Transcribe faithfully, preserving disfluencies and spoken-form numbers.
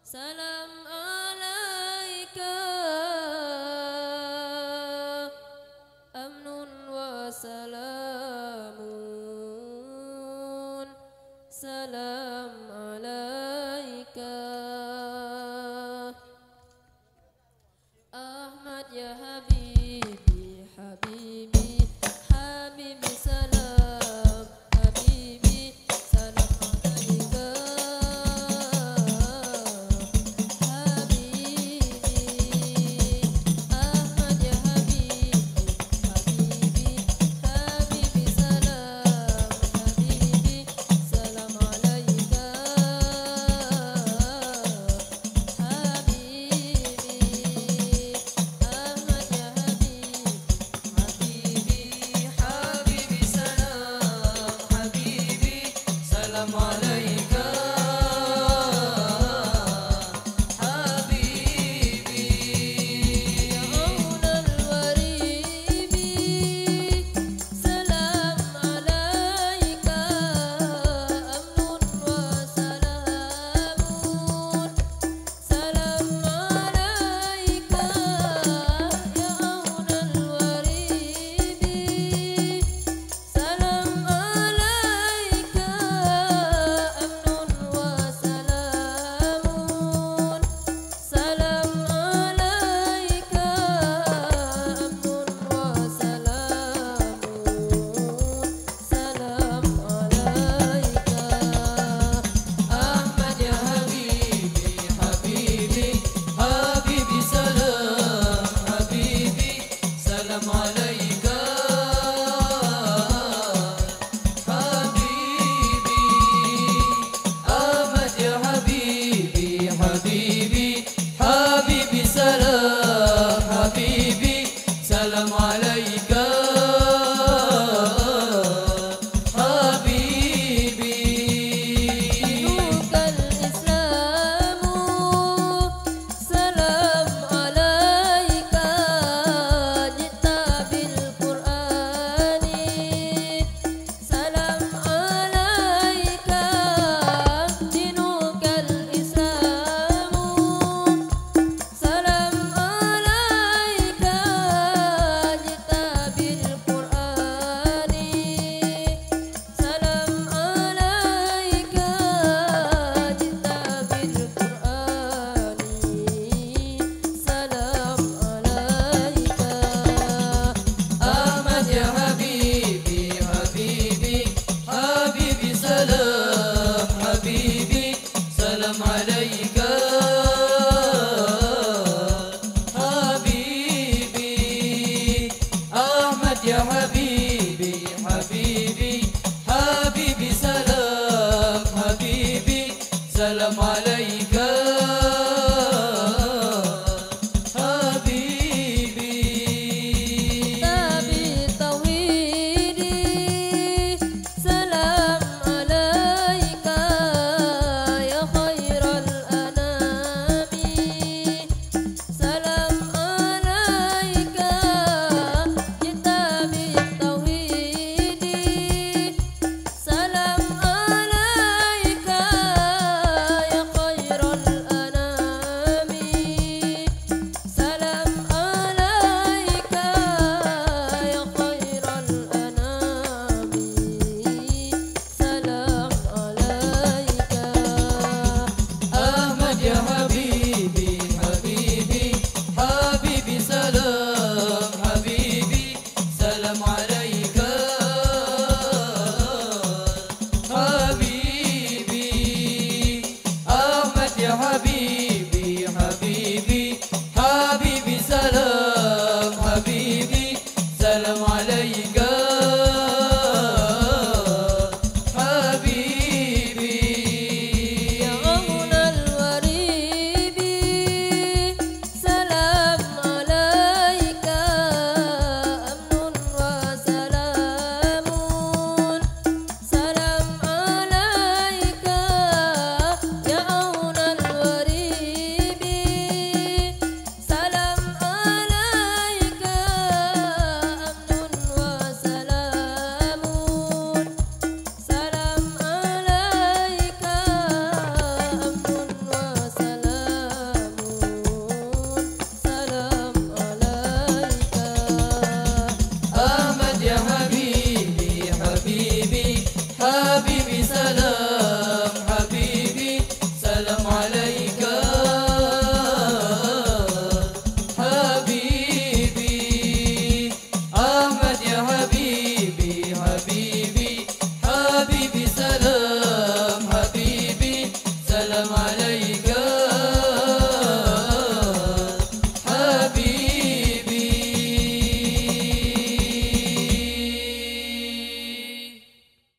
Salam alaika amnun wa salamun. Salam alaika Ahmad ya habibi, habibi, habibi salam, habibi salam alaika habibi. Ahmad ya habibi, habibi, habibi salam, habibi salam alaika habibi. Ahmad ya habibi, habibi, habibi salam, habibi salam alaika habibi. Ya aunal waribi, salam alaika amnun wa salamun. Salam alaika ya aunal waribi, salam alaika amnun wa salamun. Salam alaika amnun wa salamun. Salam alaika Ahmad ya habibi, habibi, habibi salam, habibi salam alaika habibi. Ahmad ya habibi, habibi, habibi salam, habibi salam alaika habibi. Dinukal Islamu, salam alaika jita bil Qur'ani. Salam alaika dinukal Islamu, salam alaika jita bil Qur'ani. Salam alaika jita bil Qur'ani. Salam alaika Ahmad ya habibi, habibi, habibi salam, habibi salam alaika habibi. Ahmad ya habibi, habibi, habibi salam, habibi salam alaika habibi. Tabi tauhidi, salam alaika ya khairal anami. Salam alaika jita bit tauhidi. Salam alaika ya khairal anami. Salam alaika ya khairal anami. Salam alaika Ahmad ya habibi, habibi, habibi salam, habibi salam alaika habibi. Ahmad ya habibi